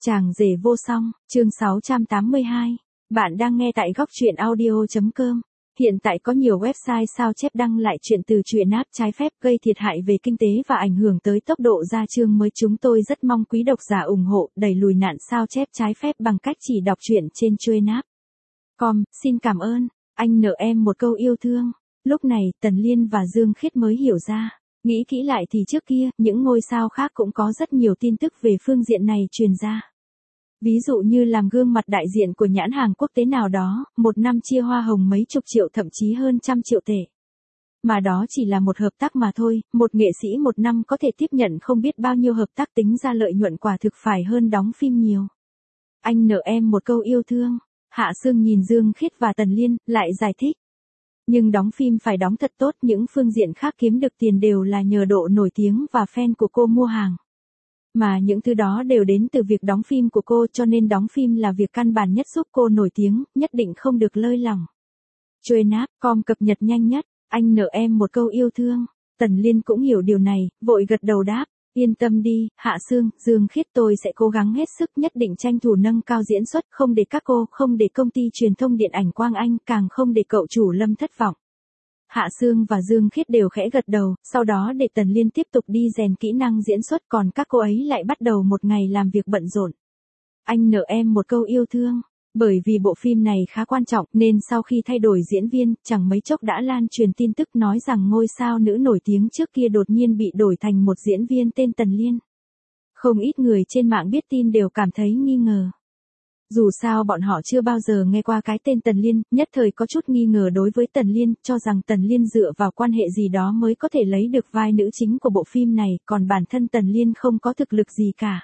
Chàng rể vô song, chương 682. Bạn đang nghe tại góc truyện audio.com. Hiện tại có nhiều website sao chép đăng lại chuyện từ truyện áp trái phép gây thiệt hại về kinh tế và ảnh hưởng tới tốc độ ra chương mới. Chúng tôi rất mong quý độc giả ủng hộ đẩy lùi nạn sao chép trái phép bằng cách chỉ đọc truyện trên truyện áp. Xin cảm ơn, anh nợ em một câu yêu thương. Lúc này Tần Liên và Dương Khiết mới hiểu ra. Nghĩ kỹ lại thì trước kia, những ngôi sao khác cũng có rất nhiều tin tức về phương diện này truyền ra. Ví dụ như làm gương mặt đại diện của nhãn hàng quốc tế nào đó, một năm chia hoa hồng mấy chục triệu thậm chí hơn trăm triệu tệ. Mà đó chỉ là một hợp tác mà thôi, một nghệ sĩ một năm có thể tiếp nhận không biết bao nhiêu hợp tác, tính ra lợi nhuận quả thực phải hơn đóng phim nhiều. Anh nợ em một câu yêu thương. Hạ Sương nhìn Dương Khiết và Tần Liên, lại giải thích. Nhưng đóng phim phải đóng thật tốt, những phương diện khác kiếm được tiền đều là nhờ độ nổi tiếng và fan của cô mua hàng. Mà những thứ đó đều đến từ việc đóng phim của cô, cho nên đóng phim là việc căn bản nhất giúp cô nổi tiếng, nhất định không được lơi lỏng. Trainap.com cập nhật nhanh nhất, anh nợ em một câu yêu thương. Tần Liên cũng hiểu điều này, vội gật đầu đáp. Yên tâm đi, Hạ Sương, Dương Khiết, tôi sẽ cố gắng hết sức, nhất định tranh thủ nâng cao diễn xuất, không để các cô, không để công ty truyền thông điện ảnh Quang Anh, càng không để cậu chủ Lâm thất vọng. Hạ Sương và Dương Khiết đều khẽ gật đầu, sau đó để Tần Liên tiếp tục đi rèn kỹ năng diễn xuất, còn các cô ấy lại bắt đầu một ngày làm việc bận rộn. Anh nợ em một câu yêu thương. Bởi vì bộ phim này khá quan trọng nên sau khi thay đổi diễn viên, chẳng mấy chốc đã lan truyền tin tức nói rằng ngôi sao nữ nổi tiếng trước kia đột nhiên bị đổi thành một diễn viên tên Tần Liên. Không ít người trên mạng biết tin đều cảm thấy nghi ngờ. Dù sao bọn họ chưa bao giờ nghe qua cái tên Tần Liên, nhất thời có chút nghi ngờ đối với Tần Liên, cho rằng Tần Liên dựa vào quan hệ gì đó mới có thể lấy được vai nữ chính của bộ phim này, còn bản thân Tần Liên không có thực lực gì cả.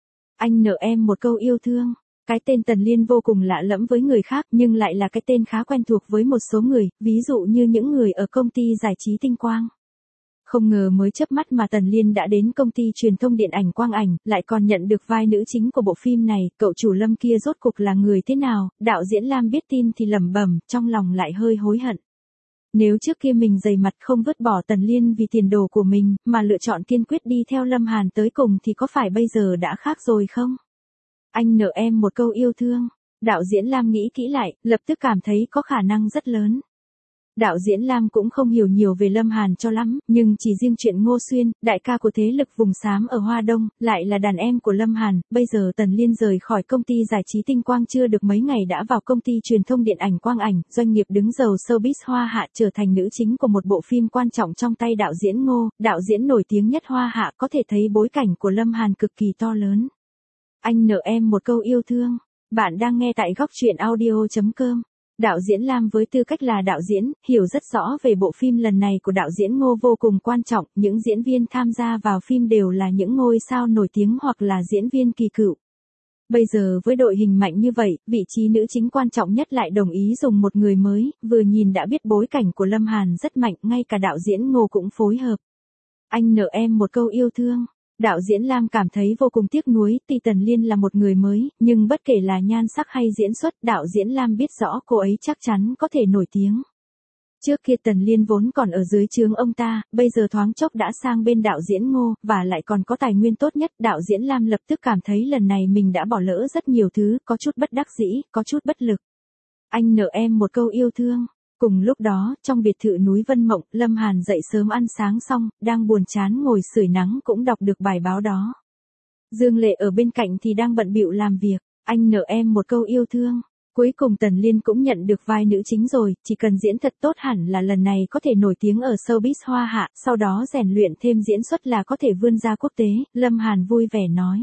Anh nợ em một câu yêu thương. Cái tên Tần Liên vô cùng lạ lẫm với người khác nhưng lại là cái tên khá quen thuộc với một số người, ví dụ như những người ở công ty giải trí Tinh Quang. Không ngờ mới chớp mắt mà Tần Liên đã đến công ty truyền thông điện ảnh Quang Ảnh, lại còn nhận được vai nữ chính của bộ phim này, cậu chủ Lâm kia rốt cục là người thế nào? Đạo diễn Lam biết tin thì lẩm bẩm, trong lòng lại hơi hối hận. Nếu trước kia mình dày mặt không vứt bỏ Tần Liên vì tiền đồ của mình, mà lựa chọn kiên quyết đi theo Lâm Hàn tới cùng thì có phải bây giờ đã khác rồi không? Anh nợ em một câu yêu thương. Đạo diễn Lam nghĩ kỹ lại, lập tức cảm thấy có khả năng rất lớn. Đạo diễn Lam cũng không hiểu nhiều về Lâm Hàn cho lắm, nhưng chỉ riêng chuyện Ngô Xuyên, đại ca của thế lực vùng xám ở Hoa Đông, lại là đàn em của Lâm Hàn, bây giờ Tần Liên rời khỏi công ty giải trí Tinh Quang chưa được mấy ngày đã vào công ty truyền thông điện ảnh Quang Ảnh, doanh nghiệp đứng đầu showbiz Hoa Hạ, trở thành nữ chính của một bộ phim quan trọng trong tay đạo diễn Ngô, đạo diễn nổi tiếng nhất Hoa Hạ, có thể thấy bối cảnh của Lâm Hàn cực kỳ to lớn. Anh nợ em một câu yêu thương. Bạn đang nghe tại góc truyện audio.com. Đạo diễn Lam với tư cách là đạo diễn, hiểu rất rõ về bộ phim lần này của đạo diễn Ngô vô cùng quan trọng, những diễn viên tham gia vào phim đều là những ngôi sao nổi tiếng hoặc là diễn viên kỳ cựu. Bây giờ với đội hình mạnh như vậy, vị trí nữ chính quan trọng nhất lại đồng ý dùng một người mới, vừa nhìn đã biết bối cảnh của Lâm Hàn rất mạnh, ngay cả đạo diễn Ngô cũng phối hợp. Anh nợ em một câu yêu thương. Đạo diễn Lam cảm thấy vô cùng tiếc nuối, tuy Tần Liên là một người mới, nhưng bất kể là nhan sắc hay diễn xuất, đạo diễn Lam biết rõ cô ấy chắc chắn có thể nổi tiếng. Trước kia Tần Liên vốn còn ở dưới trướng ông ta, bây giờ thoáng chốc đã sang bên đạo diễn Ngô, và lại còn có tài nguyên tốt nhất. Đạo diễn Lam lập tức cảm thấy lần này mình đã bỏ lỡ rất nhiều thứ, có chút bất đắc dĩ, có chút bất lực. Anh nợ em một câu yêu thương. Cùng lúc đó, trong biệt thự núi Vân Mộng, Lâm Hàn dậy sớm ăn sáng xong, đang buồn chán ngồi sưởi nắng cũng đọc được bài báo đó. Dương Lệ ở bên cạnh thì đang bận bịu làm việc. Anh nợ em một câu yêu thương. Cuối cùng Tần Liên cũng nhận được vai nữ chính rồi, chỉ cần diễn thật tốt hẳn là lần này có thể nổi tiếng ở showbiz Hoa Hạ, sau đó rèn luyện thêm diễn xuất là có thể vươn ra quốc tế, Lâm Hàn vui vẻ nói.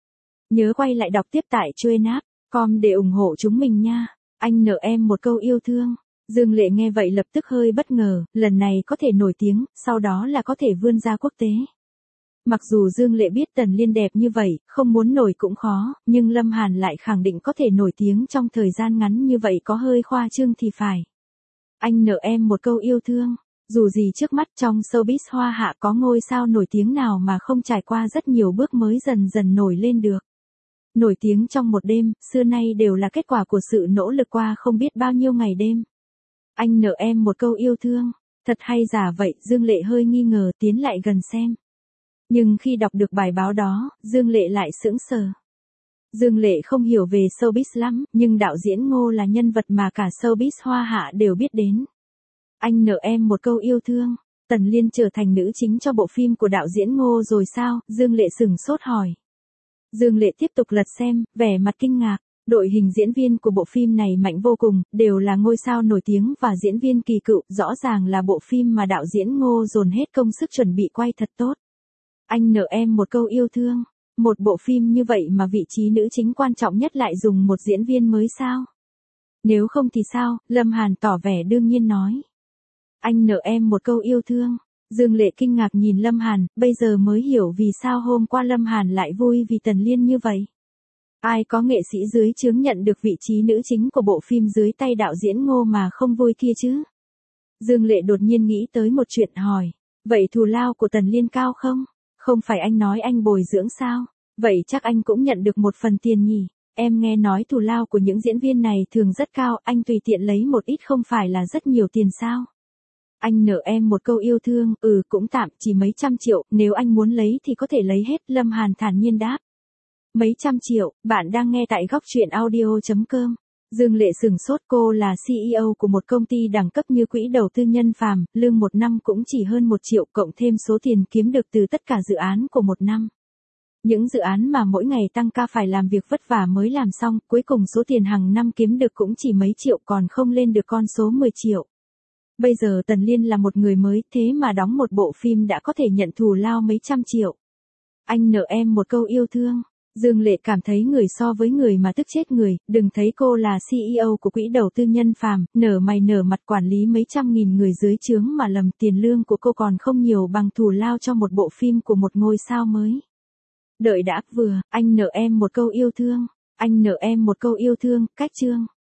Nhớ quay lại đọc tiếp tại trainap.com để ủng hộ chúng mình nha. Anh nợ em một câu yêu thương. Dương Lệ nghe vậy lập tức hơi bất ngờ, lần này có thể nổi tiếng, sau đó là có thể vươn ra quốc tế. Mặc dù Dương Lệ biết Tần Liên đẹp như vậy, không muốn nổi cũng khó, nhưng Lâm Hàn lại khẳng định có thể nổi tiếng trong thời gian ngắn như vậy có hơi khoa trương thì phải. Anh nợ em một câu yêu thương. Dù gì trước mắt trong showbiz Hoa Hạ có ngôi sao nổi tiếng nào mà không trải qua rất nhiều bước mới dần dần nổi lên được. Nổi tiếng trong một đêm, xưa nay đều là kết quả của sự nỗ lực qua không biết bao nhiêu ngày đêm. Anh nợ em một câu yêu thương. Thật hay giả vậy, Dương Lệ hơi nghi ngờ tiến lại gần xem. Nhưng khi đọc được bài báo đó, Dương Lệ lại sững sờ. Dương Lệ không hiểu về showbiz lắm, nhưng đạo diễn Ngô là nhân vật mà cả showbiz Hoa Hạ đều biết đến. Anh nợ em một câu yêu thương. Tần Liên trở thành nữ chính cho bộ phim của đạo diễn Ngô rồi sao? Dương Lệ sửng sốt hỏi. Dương Lệ tiếp tục lật xem, vẻ mặt kinh ngạc. Đội hình diễn viên của bộ phim này mạnh vô cùng, đều là ngôi sao nổi tiếng và diễn viên kỳ cựu, rõ ràng là bộ phim mà đạo diễn Ngô dồn hết công sức chuẩn bị quay thật tốt. Anh nợ em một câu yêu thương. Một bộ phim như vậy mà vị trí nữ chính quan trọng nhất lại dùng một diễn viên mới sao? Nếu không thì sao? Lâm Hàn tỏ vẻ đương nhiên nói. Anh nợ em một câu yêu thương. Dương Lệ kinh ngạc nhìn Lâm Hàn, bây giờ mới hiểu vì sao hôm qua Lâm Hàn lại vui vì Tần Liên như vậy. Ai có nghệ sĩ dưới trướng nhận được vị trí nữ chính của bộ phim dưới tay đạo diễn Ngô mà không vui kia chứ? Dương Lệ đột nhiên nghĩ tới một chuyện hỏi. Vậy thù lao của Tần Liên cao không? Không phải anh nói anh bồi dưỡng sao? Vậy chắc anh cũng nhận được một phần tiền nhỉ? Em nghe nói thù lao của những diễn viên này thường rất cao, anh tùy tiện lấy một ít không phải là rất nhiều tiền sao? Anh nợ em một câu yêu thương, cũng tạm, chỉ mấy trăm triệu, nếu anh muốn lấy thì có thể lấy hết, Lâm Hàn thản nhiên đáp. Mấy trăm triệu, bạn đang nghe tại góc truyện audio.com. Dương Lệ sửng sốt, cô là CEO của một công ty đẳng cấp như quỹ đầu tư Nhân Phàm, lương một năm cũng chỉ hơn 1 triệu cộng thêm số tiền kiếm được từ tất cả dự án của một năm. Những dự án mà mỗi ngày tăng ca phải làm việc vất vả mới làm xong, cuối cùng số tiền hàng năm kiếm được cũng chỉ mấy triệu còn không lên được con số 10 triệu. Bây giờ Tần Liên là một người mới, thế mà đóng một bộ phim đã có thể nhận thù lao mấy trăm triệu. Anh nợ em một câu yêu thương. Dương Lệ cảm thấy người so với người mà tức chết người, đừng thấy cô là CEO của quỹ đầu tư Nhân Phàm, nở mày nở mặt quản lý mấy trăm nghìn người dưới trướng mà lầm, tiền lương của cô còn không nhiều bằng thù lao cho một bộ phim của một ngôi sao mới. Đợi đã, anh nợ em một câu yêu thương. Anh nợ em một câu yêu thương, cách chương.